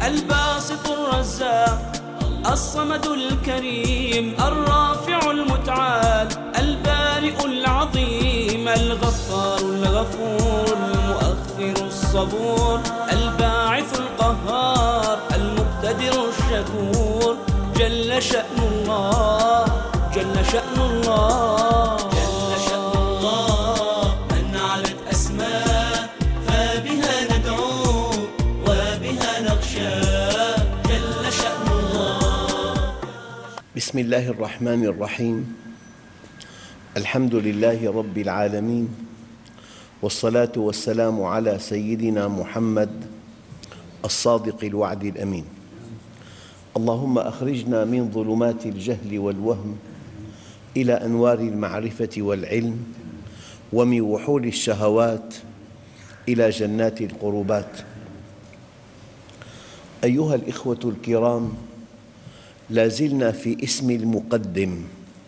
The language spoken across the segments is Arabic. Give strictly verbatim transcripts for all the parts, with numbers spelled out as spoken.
الباسط الرزاق الصمد الكريم الرافع المتعال البارئ العظيم الغفار الغفور المؤخر الصبور الباعث القهار المقتدر الشكور جل شأن الله جل شأن الله جل شأن الله من علت أسماء فبها ندعو وبها نخشى جل شأن الله. بسم الله الرحمن الرحيم. الحمد لله رب العالمين، والصلاة والسلام على سيدنا محمد الصادق الوعد الأمين. اللهم أخرجنا من ظلمات الجهل والوهم إلى أنوار المعرفة والعلم، ومن وحول الشهوات إلى جنات القربات. أيها الإخوة الكرام، لا زلنا في اسم المقدم،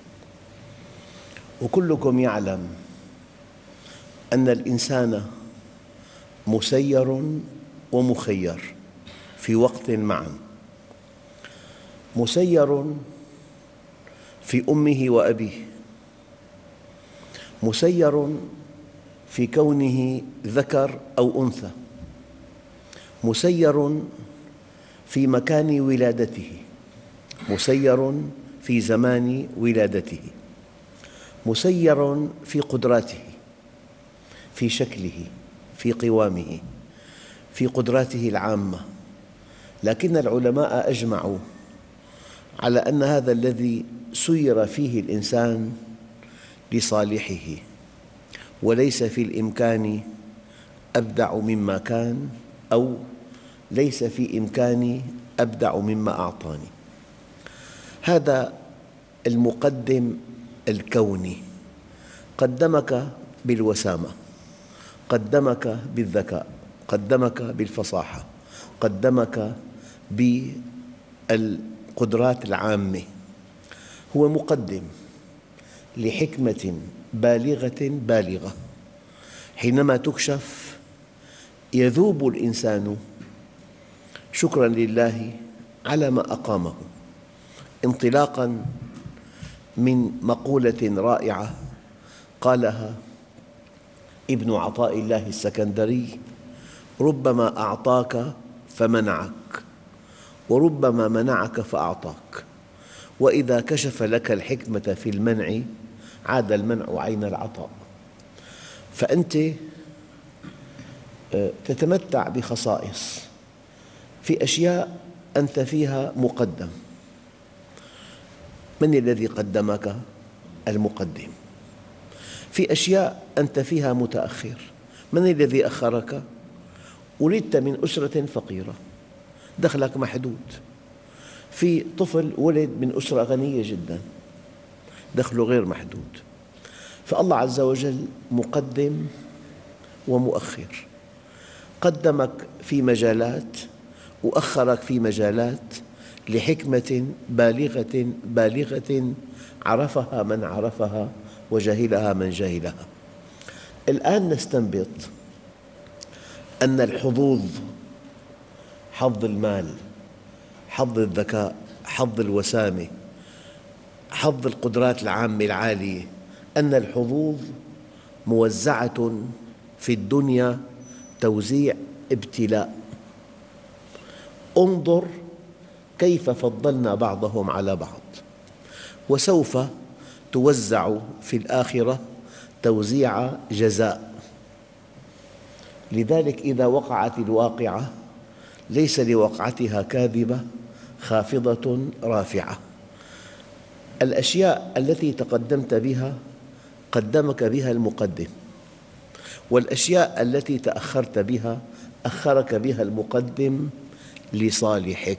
وكلكم يعلم أن الإنسان مسير ومخير في وقت معا. مسير في أمه وأبيه، مسير في كونه ذكر أو أنثى، مسير في مكان ولادته، مسير في زمان ولادته، مسير في قدراته، في شكله، في قوامه، في قدراته العامة. لكن العلماء أجمعوا على أن هذا الذي سير فيه الإنسان لصالحه، وليس في الإمكان أبدع مما كان، أو ليس في إمكاني أبدع مما أعطاني. هذا المقدم الكوني قدمك بالوسامة، قدمك بالذكاء، قدمك بالفصاحة، قدمك بالقدرات العامة. هو مقدم لحكمة بالغة بالغة. حينما تكشف يذوب الإنسان شكراً لله على ما أقامه، انطلاقاً من مقولة رائعة قالها ابن عطاء الله السكندري: ربما أعطاك فمنعك، وربما منعك فأعطاك، وإذا كشف لك الحكمة في المنع عاد المنع عين العطاء. فأنت تتمتع بخصائص، في أشياء أنت فيها مقدم. من الذي قدمك؟ المقدم. في أشياء أنت فيها متأخر. من الذي أخرك؟ ولدت من أسرة فقيرة، دخلك محدود. في طفل ولد من أسرة غنية جداً، دخله غير محدود. فالله عز وجل مقدم ومؤخر، قدمك في مجالات وأخرك في مجالات لحكمة بالغة بالغة عرفها من عرفها وجهلها من جهلها. الآن نستنبط أن الحظوظ، حظ المال، حظ الذكاء، حظ الوسامة، حظ القدرات العامة العالية، أن الحظوظ موزعة في الدنيا توزيع ابتلاء. انظر كيف فضلنا بعضهم على بعض، وسوف توزع في الآخرة توزيع جزاء. لذلك إذا وقعت الواقعة ليس لوقعتها كاذبة خافضة رافعة. الأشياء التي تقدمت بها قدمك بها المقدم، والأشياء التي تأخرت بها أخرك بها المقدم لصالحك.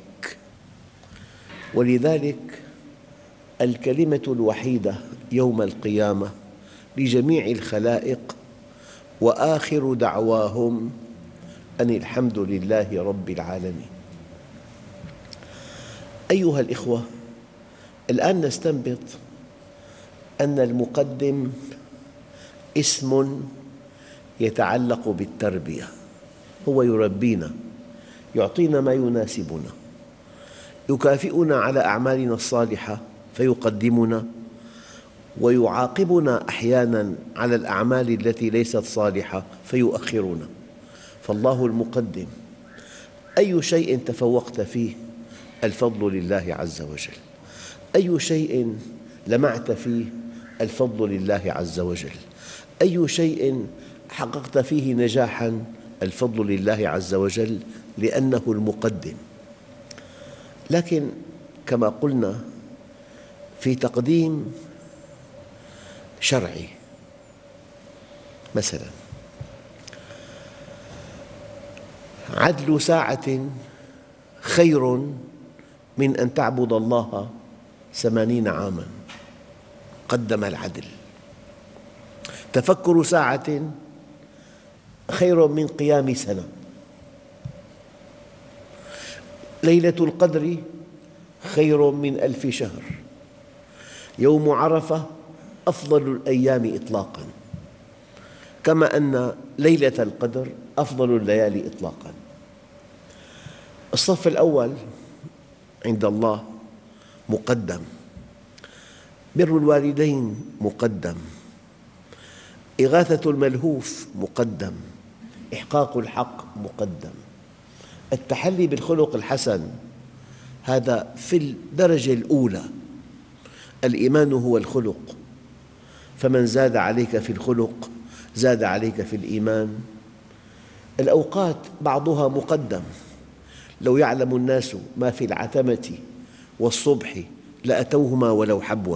ولذلك الكلمة الوحيدة يوم القيامة لجميع الخلائق وآخر دعواهم أن الحمد لله رب العالمين. أيها الإخوة، الآن نستنبط أن المقدم اسم يتعلق بالتربية، هو يربينا، يعطينا ما يناسبنا، يكافئنا على أعمالنا الصالحة فيقدمنا، ويعاقبنا أحياناً على الأعمال التي ليست صالحة فيؤخرنا. فالله المقدم، أي شيء تفوقت فيه الفضل لله عز وجل، أي شيء لمعت فيه الفضل لله عز وجل، أي شيء حققت فيه نجاحاً الفضل لله عز وجل، لأنه المقدم. لكن كما قلنا في تقديم شرعي، مثلاً عدل ساعة خير من أن تعبد الله ثمانين عاماً، قدم العدل. تفكر ساعة خير من قيام سنة. ليلة القدر خير من ألف شهر. يوم عرفة أفضل الأيام إطلاقاً، كما أن ليلة القدر أفضل الليالي إطلاقاً. الصف الأول عند الله مقدم، بر الوالدين مقدم، إغاثة الملهوف مقدم، إحقاق الحق مقدم، التحلي بالخلق الحسن هذا في الدرجة الأولى. الإيمان هو الخلق، فمن زاد عليك في الخلق زاد عليك في الإيمان. الأوقات بعضها مقدم، لو يعلم الناس ما في العتمة والصبح لأتوهما ولو حبوا.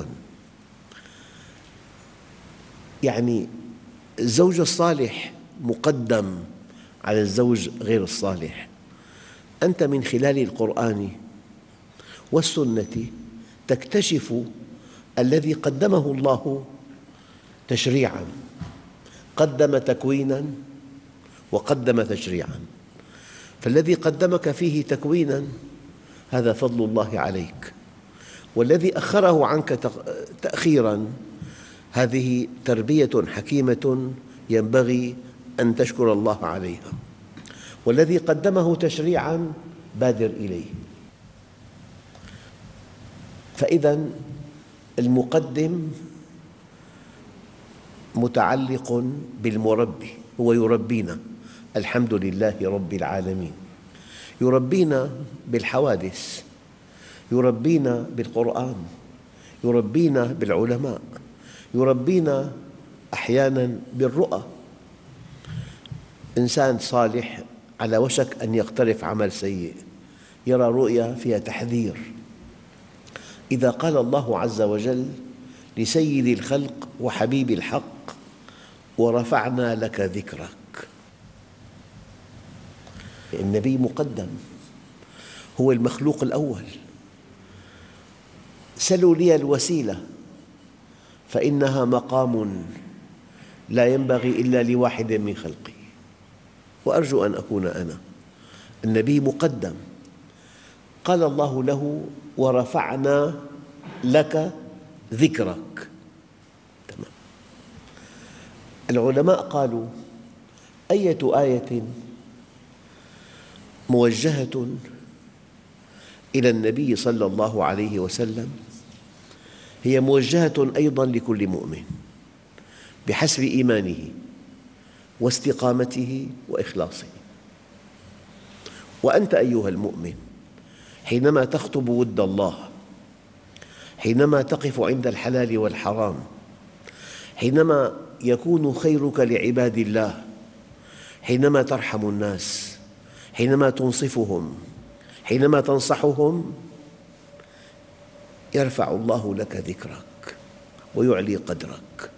يعني الزوج الصالح مقدم على الزوج غير الصالح. أنت من خلال القرآن والسنة تكتشف الذي قدمه الله تشريعاً، قدم تكويناً وقدم تشريعاً. فالذي قدمك فيه تكويناً هذا فضل الله عليك، والذي أخره عنك تأخيراً هذه تربية حكيمة ينبغي أن تشكر الله عليها. والذي قدمه تشريعاً بادر إليه. فإذا المقدم متعلق بالمربي، هو يربينا. الحمد لله رب العالمين. يربينا بالحوادث، يربينا بالقرآن، يربينا بالعلماء، يربينا أحياناً بالرؤى. إنسان صالح على وشك أن يقترف عمل سيء يرى رؤيا فيها تحذير. إذا قال الله عز وجل لسيد الخلق وحبيب الحق ورفعنا لك ذكرك، النبي مقدم، هو المخلوق الأول. سلوا لي الوسيلة فإنها مقام لا ينبغي إلا لواحد من خلقي، وأرجو أن أكون أنا. النبي مقدم، قال الله له ورفعنا لك ذكرك. تمام. العلماء قالوا أية آية موجهة إلى النبي صلى الله عليه وسلم هي موجهة أيضاً لكل مؤمن بحسب إيمانه واستقامته وإخلاصه. وأنت أيها المؤمن حينما تخطب ود الله، حينما تقف عند الحلال والحرام، حينما يكون خيرك لعباد الله، حينما ترحم الناس، حينما تنصفهم، حينما تنصحهم، يرفع الله لك ذكرك ويعلي قدرك.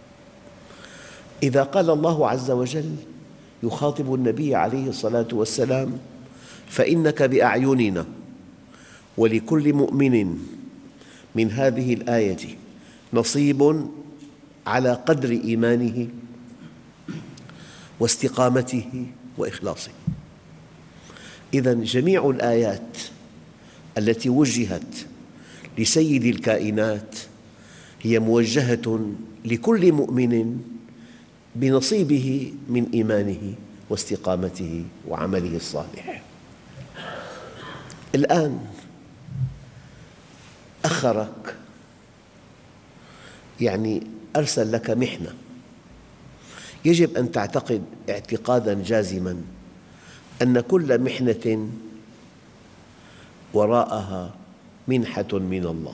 إذا قال الله عز وجل يخاطب النبي عليه الصلاة والسلام فإنك بأعيننا، ولكل مؤمن من هذه الآية نصيب على قدر إيمانه واستقامته وإخلاصه. إذن جميع الآيات التي وجهت لسيد الكائنات هي موجهة لكل مؤمن بنصيبه من إيمانه واستقامته وعمله الصالح. الآن أخرك، يعني أرسل لك محنة، يجب أن تعتقد اعتقاداً جازماً أن كل محنة وراءها منحة من الله.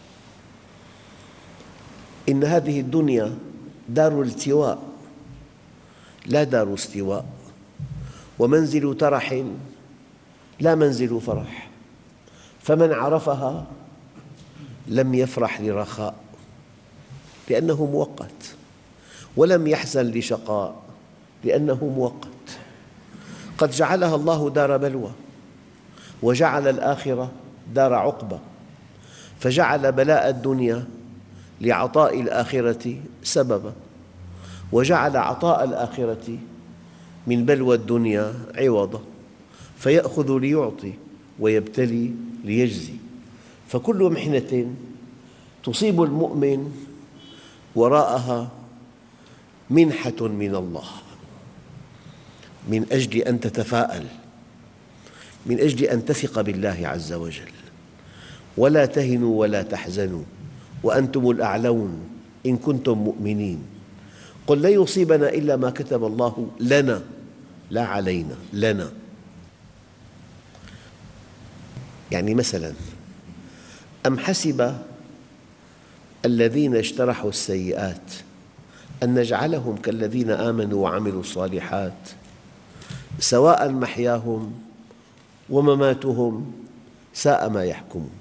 إن هذه الدنيا دار التواء لا دار استواء، ومنزل ترح لا منزل فرح، فمن عرفها لم يفرح لرخاء لأنه مؤقت، ولم يحزن لشقاء لأنه مؤقت. قد جعلها الله دار بلوى، وجعل الآخرة دار عقبة، فجعل بلاء الدنيا لعطاء الآخرة سبباً، وجعل عطاء الآخرة من بلوى الدنيا عوضاً، فيأخذ ليعطي ويبتلي ليجزي. فكل محنة تصيب المؤمن وراءها منحة من الله، من أجل أن تتفاءل، من أجل أن تثق بالله عز وجل. ولا تهنوا ولا تحزنوا وأنتم الأعلون إن كنتم مؤمنين. قل لن يصيبنا إلا ما كتب الله لنا، لا علينا، لنا. يعني مثلاً، أم حسب الذين اجترحوا السيئات أن نجعلهم كالذين آمنوا وعملوا الصالحات سواء محياهم ومماتهم ساء ما يحكمون.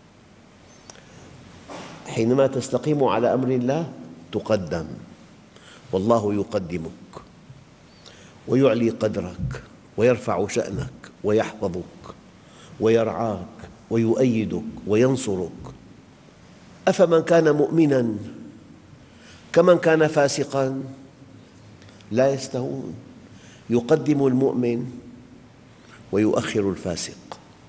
حينما تستقيم على أمر الله تقدم، والله يقدمك ويعلي قدرك ويرفع شأنك ويحفظك ويرعاك ويؤيدك وينصرك. أفمن كان مؤمناً كمن كان فاسقاً لا يستوون، يقدم المؤمن ويؤخر الفاسق.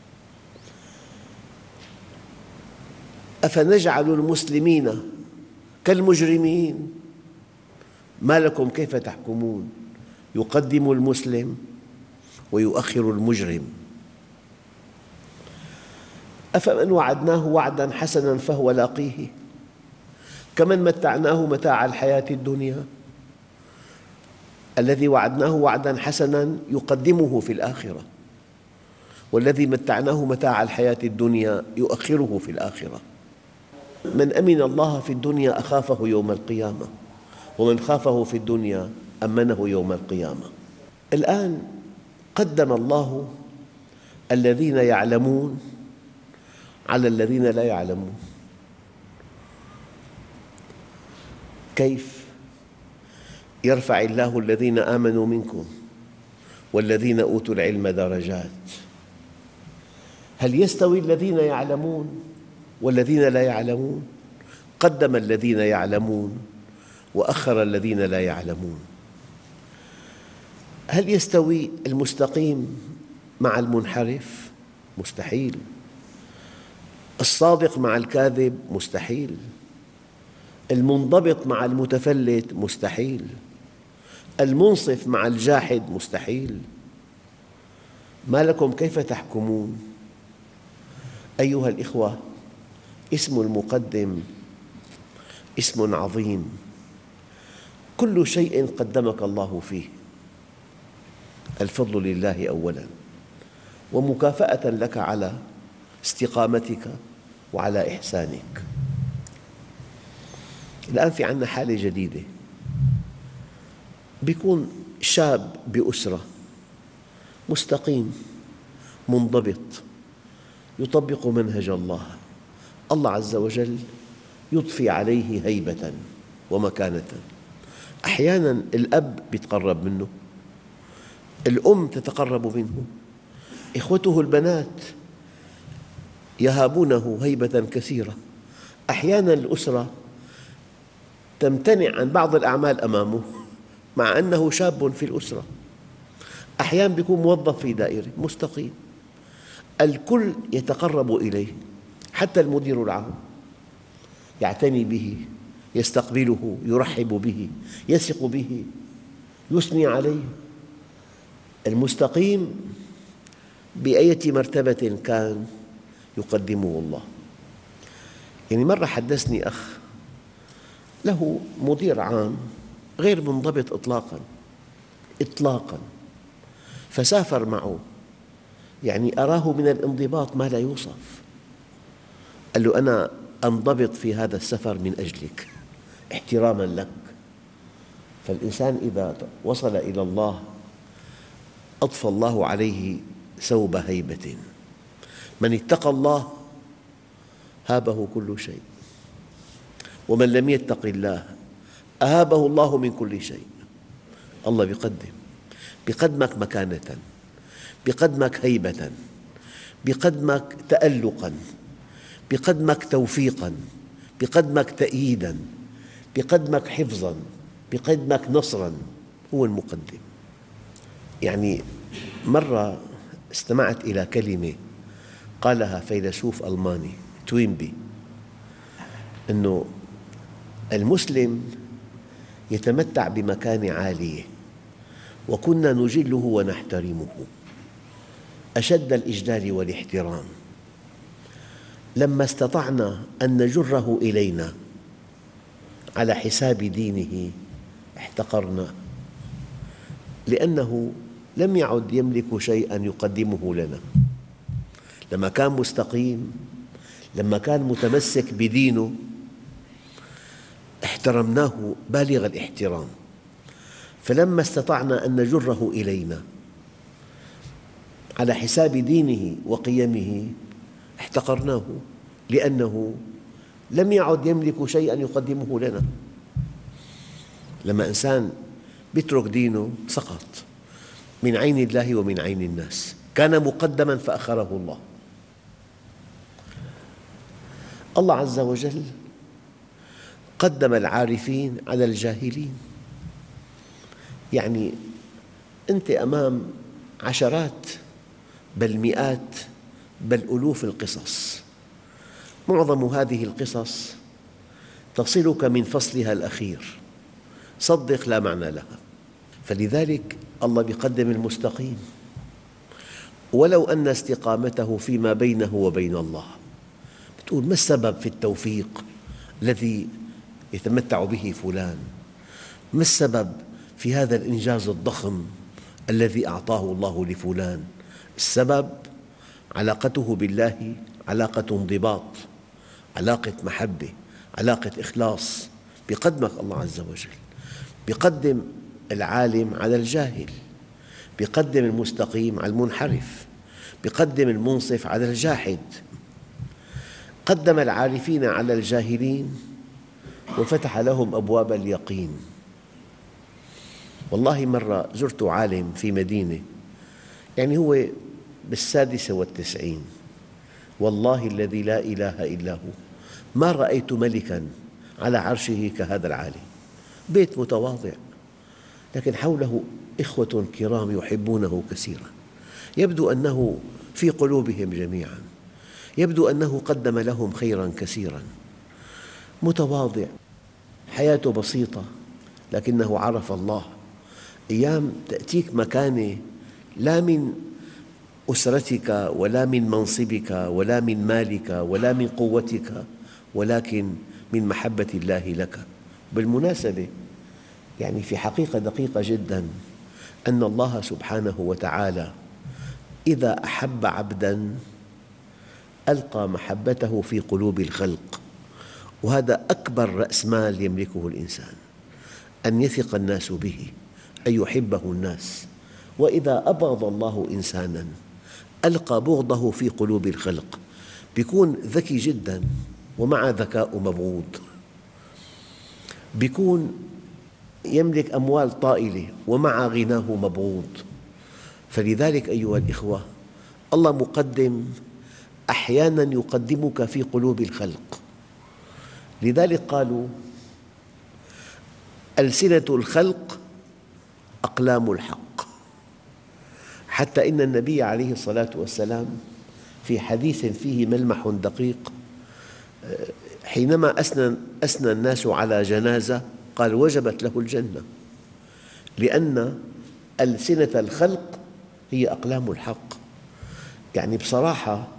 أفنجعل المسلمين كالمجرمين ما لكم كيف تحكمون، يقدم المسلم ويؤخر المجرم. أفمن وعدناه وعداً حسناً فهو لاقيه كمن متعناه متاع الحياة الدنيا. الذي وعدناه وعداً حسناً يقدمه في الآخرة، والذي متعناه متاع الحياة الدنيا يؤخره في الآخرة. من أمن الله في الدنيا أخافه يوم القيامة، ومن خافه في الدنيا أمنه يوم القيامة. الآن قدم الله الذين يعلمون على الذين لا يعلمون. كيف؟ يرفع الله الذين آمنوا منكم والذين أوتوا العلم درجات. هل يستوي الذين يعلمون والذين لا يعلمون؟ قدم الذين يعلمون وأخر الذين لا يعلمون. هل يستوي المستقيم مع المنحرف؟ مستحيل. الصادق مع الكاذب؟ مستحيل. المنضبط مع المتفلت؟ مستحيل. المنصف مع الجاحد؟ مستحيل. ما لكم كيف تحكمون؟ أيها الإخوة، اسم المقدم اسم عظيم، كل شيء قدمك الله فيه. الفضل لله أولاً، ومكافأة لك على استقامتك وعلى إحسانك. الآن في عندنا حالة جديدة، بيكون شاب بأسرة مستقيم منضبط يطبق منهج الله، الله عز وجل يضفي عليه هيبة ومكانة. أحياناً الأب يتقرب منه، الأم تتقرب منه، إخوته البنات يهابونه هيبة كثيرة. أحياناً الأسرة تمتنع عن بعض الأعمال أمامه مع أنه شاب في الأسرة. أحياناً يكون موظف في دائرة مستقيم، الكل يتقرب إليه، حتى المدير العام يعتني به، يستقبله، يرحب به، يثق به، يثني عليه. المستقيم بأية مرتبة كان يقدمه الله. يعني مرة حدثني أخ له مدير عام غير منضبط إطلاقاً إطلاقاً، فسافر معه، يعني أراه من الانضباط ما لا يوصف. قال له: أنا أنضبط في هذا السفر من أجلك احتراماً لك. فالإنسان إذا وصل إلى الله أضفى الله عليه ثوب هيبة. من اتقى الله هابه كل شيء، ومن لم يتق الله أهابه الله من كل شيء. الله بيقدم بقدمك مكانة، بقدمك هيبة، بقدمك تألقاً، بقدمك توفيقاً، بقدمك تأييداً، بقدمك حفظاً، بقدمك نصراً. هو المقدم. يعني مرة استمعت إلى كلمة قالها فيلسوف ألماني توينبي، أنه المسلم يتمتع بمكانة عالية وكنا نجله ونحترمه أشد الإجلال والاحترام، لما استطعنا أن نجره إلينا على حساب دينه احتقرناه، لأنه لم يعد يملك شيئاً يقدمه لنا. لما كان مستقيم، لما كان متمسك بدينه، احترمناه بالغ الاحترام. فلما استطعنا أن نجره إلينا على حساب دينه وقيمه احتقرناه، لأنه لم يعد يملك شيئاً يقدمه لنا. لما إنسان يترك دينه سقط من عين الله ومن عين الناس، كان مقدماً فأخره الله. الله عز وجل قدم العارفين على الجاهلين. يعني أنت أمام عشرات بل مئات بل ألوف القصص، معظم هذه القصص تصلك من فصلها الأخير، صدق لا معنى لها. فلذلك الله يقدم المستقيم، ولو أن استقامته فيما بينه وبين الله. تقول: ما السبب في التوفيق الذي يتمتع به فلان؟ ما السبب في هذا الإنجاز الضخم الذي أعطاه الله لفلان؟ السبب علاقته بالله علاقة انضباط، علاقة محبة، علاقة إخلاص. بقدمك الله عز وجل، بقدم العالم على الجاهل، بقدم المستقيم على المنحرف، بقدم المنصف على الجاحد. قدم العارفين على الجاهلين وفتح لهم أبواب اليقين. والله مرة زرت عالم في مدينة، يعني هو بالسادسة والتسعين، والله الذي لا إله إلا هو ما رأيت ملكاً على عرشه كهذا العالم. بيت متواضع لكن حوله إخوة كرام يحبونه كثيراً. يبدو أنه في قلوبهم جميعاً، يبدو أنه قدم لهم خيراً كثيراً. متواضع، حياته بسيطة، لكنه عرف الله. أيام تأتيك مكانة لا من أسرتك ولا من منصبك ولا من مالك ولا من قوتك، ولكن من محبة الله لك. بالمناسبة، يعني في حقيقة دقيقة جداً، أن الله سبحانه وتعالى إذا أحب عبداً ألقى محبته في قلوب الخلق، وهذا أكبر رأس مال يملكه الإنسان، أن يثق الناس به، أن يحبه الناس. وإذا أبغض الله إنساناً ألقى بغضه في قلوب الخلق. بيكون ذكي جداً ومع ذكاء مبغوض، بيكون يملك أموال طائلة ومع غناه مبغوض. فلذلك أيها الإخوة، الله مقدم، أحياناً يقدمك في قلوب الخلق. لذلك قالوا: ألسنة الخلق أقلام الحق. حتى إن النبي عليه الصلاة والسلام في حديث فيه ملمح دقيق، حينما أثنى, أثنى الناس على جنازة قال: وجبت له الجنة، لأن ألسنة الخلق هي أقلام الحق. يعني بصراحة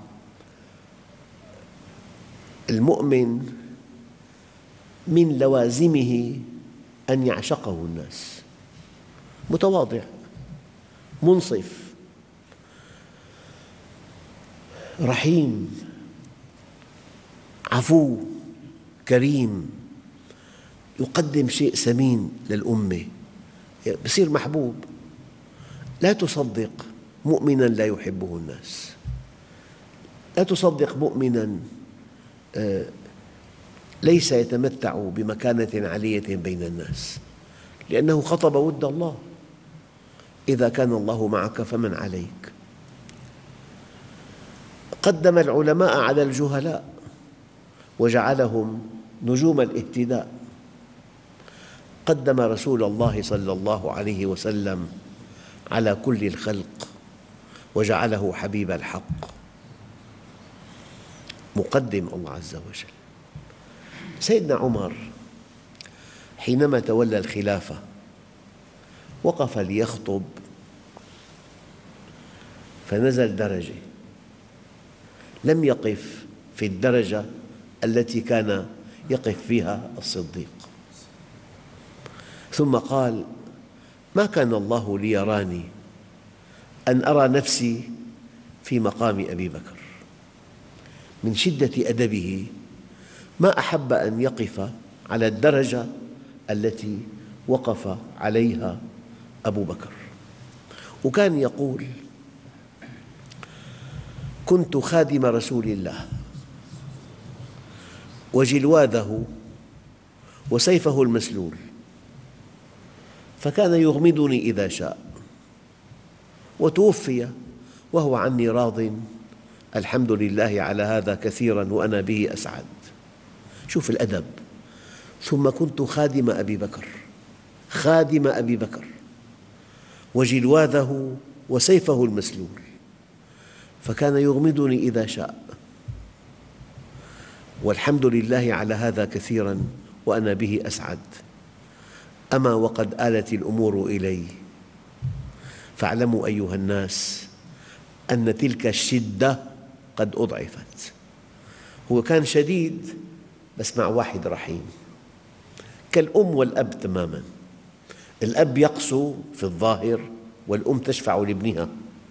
المؤمن من لوازمه أن يعشقه الناس، متواضع، منصف، رحيم، عفو، كريم، يقدم شيء ثمين للأمة، يصير محبوب. لا تصدق مؤمناً لا يحبه الناس، لا تصدق مؤمناً ليس يتمتع بمكانة عالية بين الناس، لأنه خطب ود الله. إذا كان الله معك فمن عليك. قدم العلماء على الجهلاء وجعلهم نجوم الاهتداء. قدم رسول الله صلى الله عليه وسلم على كل الخلق وجعله حبيب الحق. مقدم الله عز وجل. سيدنا عمر حينما تولى الخلافة وقف ليخطب، فنزل درجة، لم يقف في الدرجة التي كان يقف فيها الصديق، ثم قال: ما كان الله ليراني أن أرى نفسي في مقام أبي بكر. من شدة أدبه ما أحب أن يقف على الدرجة التي وقف عليها أبو بكر. وكان يقول: كنت خادم رسول الله وجلواذه وسيفه المسلول، فكان يغمدني إذا شاء، وتوفي وهو عني راض، الحمد لله على هذا كثيراً وأنا به أسعد. شوف الأدب. ثم كنت خادم أبي بكر، خادم أبي بكر وجلواذه وسيفه المسلول، فكان يغمدني إذا شاء، والحمد لله على هذا كثيراً وأنا به أسعد. أما وقد آلت الأمور إلي، فاعلموا أيها الناس أن تلك الشدة قد أضعفت. هو كان شديد بس مع واحد رحيم، كالأم والأب تماماً. الأب يقسو في الظاهر والأم تشفع لابنها.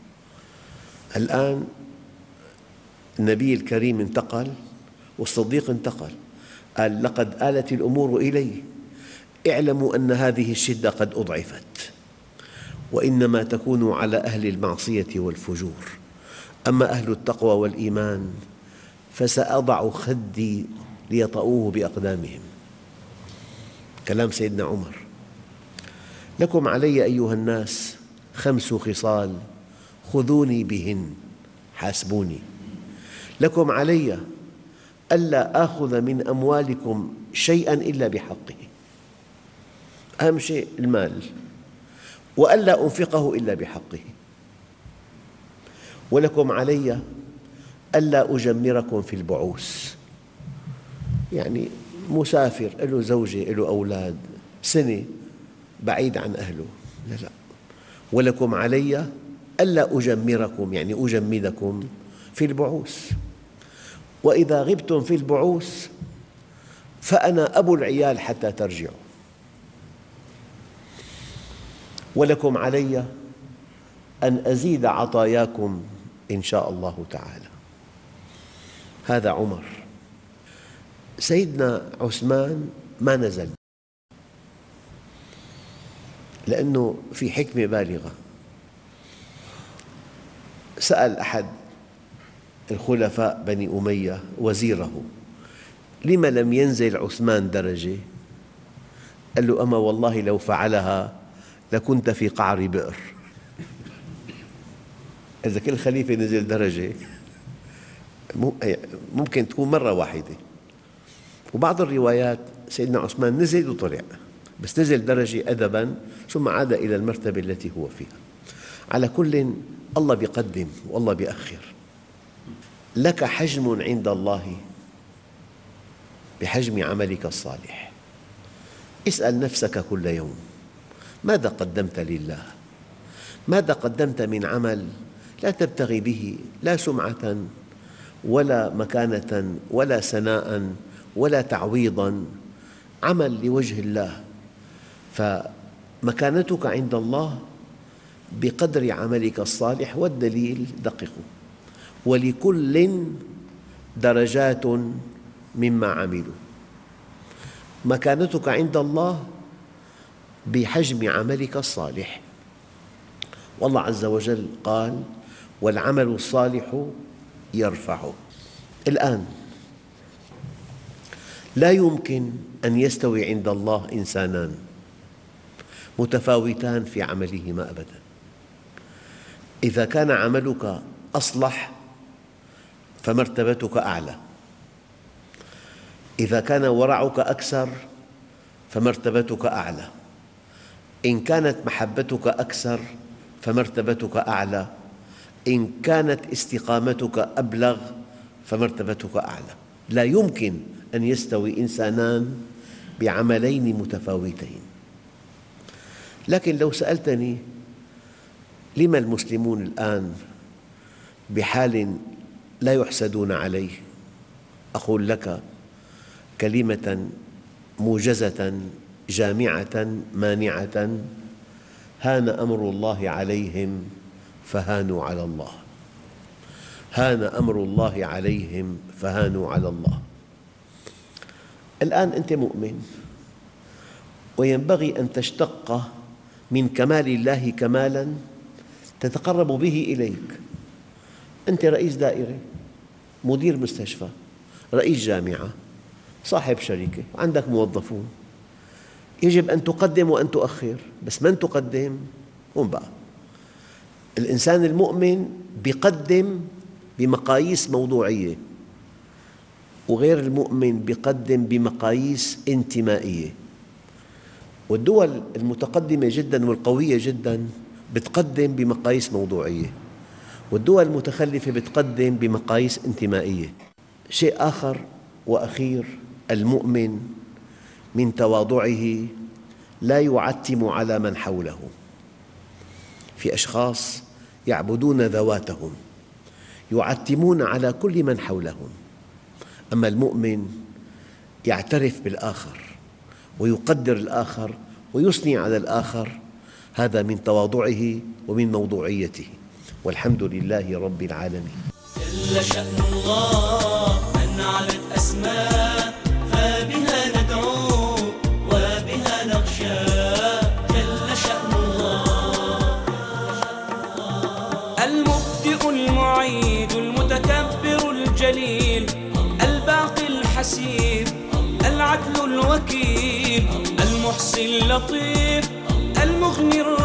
الآن النبي الكريم انتقل والصديق انتقل، قال: لقد آلت الأمور إلي، اعلموا أن هذه الشدة قد أضعفت، وإنما تكون على أهل المعصية والفجور، أما أهل التقوى والإيمان فسأضع خدي ليطؤوه بأقدامهم. كلام سيدنا عمر. لكم علي أيها الناس خمس خصال خذوني بهن حاسبوني. لكم علي ألا آخذ من أموالكم شيئاً إلا بحقه، أهم شيء المال، وألا أنفقه إلا بحقه. ولكم علي ألا أجمركم في البعوث، يعني مسافر له زوجة له أولاد سنة بعيد عن أهله، لا لا. ولكم علي ألا أجمركم يعني أجمدكم في البعوث، وإذا غبتم في البعوث فأنا أبو العيال حتى ترجعوا. ولكم علي أن أزيد عطاياكم إن شاء الله تعالى. هذا عمر. سيدنا عثمان ما نزل، لأنه في حكمة بالغة. سأل أحد الخلفاء بني أمية وزيره: لم لم ينزل عثمان درجة؟ قال له: أما والله لو فعلها لكنت في قعر بئر. إذا كل خليفة نزل درجة ممكن تكون مرة واحدة. وبعض الروايات سيدنا عثمان نزل وطلع، بس نزل درجة أدباً ثم عاد إلى المرتبة التي هو فيها. على كل، الله بيقدم والله بيأخر. لك حجم عند الله بحجم عملك الصالح. اسأل نفسك كل يوم: ماذا قدمت لله؟ ماذا قدمت من عمل لا تبتغي به لا سمعة ولا مكانة ولا ثناء ولا تعويضا، عمل لوجه الله. فمكانتك عند الله بقدر عملك الصالح، والدليل دقق: ولكل درجات مما عملوا. مكانتك عند الله بحجم عملك الصالح. والله عز وجل قال: والعمل الصالح يرفعه. الآن لا يمكن أن يستوي عند الله إنسانان متفاوتان في عملهما أبداً. إذا كان عملك أصلح فمرتبتك أعلى، إذا كان ورعك أكثر فمرتبتك أعلى، إن كانت محبتك أكثر فمرتبتك أعلى، إن كانت استقامتك أبلغ فمرتبتك أعلى. لا يمكن أن يستوي إنسانان بعملين متفاوتين. لكن لو سألتني لم المسلمون الآن بحال لا يحسدون عليه، أقول لك كلمة موجزة جامعة مانعة: هان أمر الله عليهم فهانوا على الله. هان أمر الله عليهم فهانوا على الله. الآن أنت مؤمن، وينبغي أن تشتق من كمال الله كمالاً تتقرب به إليك. أنت رئيس دائرة، مدير مستشفى، رئيس جامعة، صاحب شركة، عندك موظفون، يجب أن تقدم وأن تؤخر. بس من تقدم؟ هم بقى الإنسان المؤمن يقدم بمقاييس موضوعية، وغير المؤمن يقدم بمقاييس انتمائية. والدول المتقدمة جداً والقوية جداً بتقدم بمقاييس موضوعية، والدول المتخلفة بتقدم بمقاييس انتمائية. شيء آخر وأخير: المؤمن من تواضعه لا يعتم على من حوله. في أشخاص يعبدون ذواتهم، يعتمون على كل من حولهم. أما المؤمن يعترف بالآخر ويقدر الآخر ويثني على الآخر. هذا من تواضعه ومن موضوعيته. والحمد لله رب العالمين. جل شأن الله من علت أسماء، فبها ندعو وبها نخشى. جل شأن الله المبدئ المعيد المتكبر الجليل الباقي الحسيب العدل الوكيل المحصي اللطيف المغني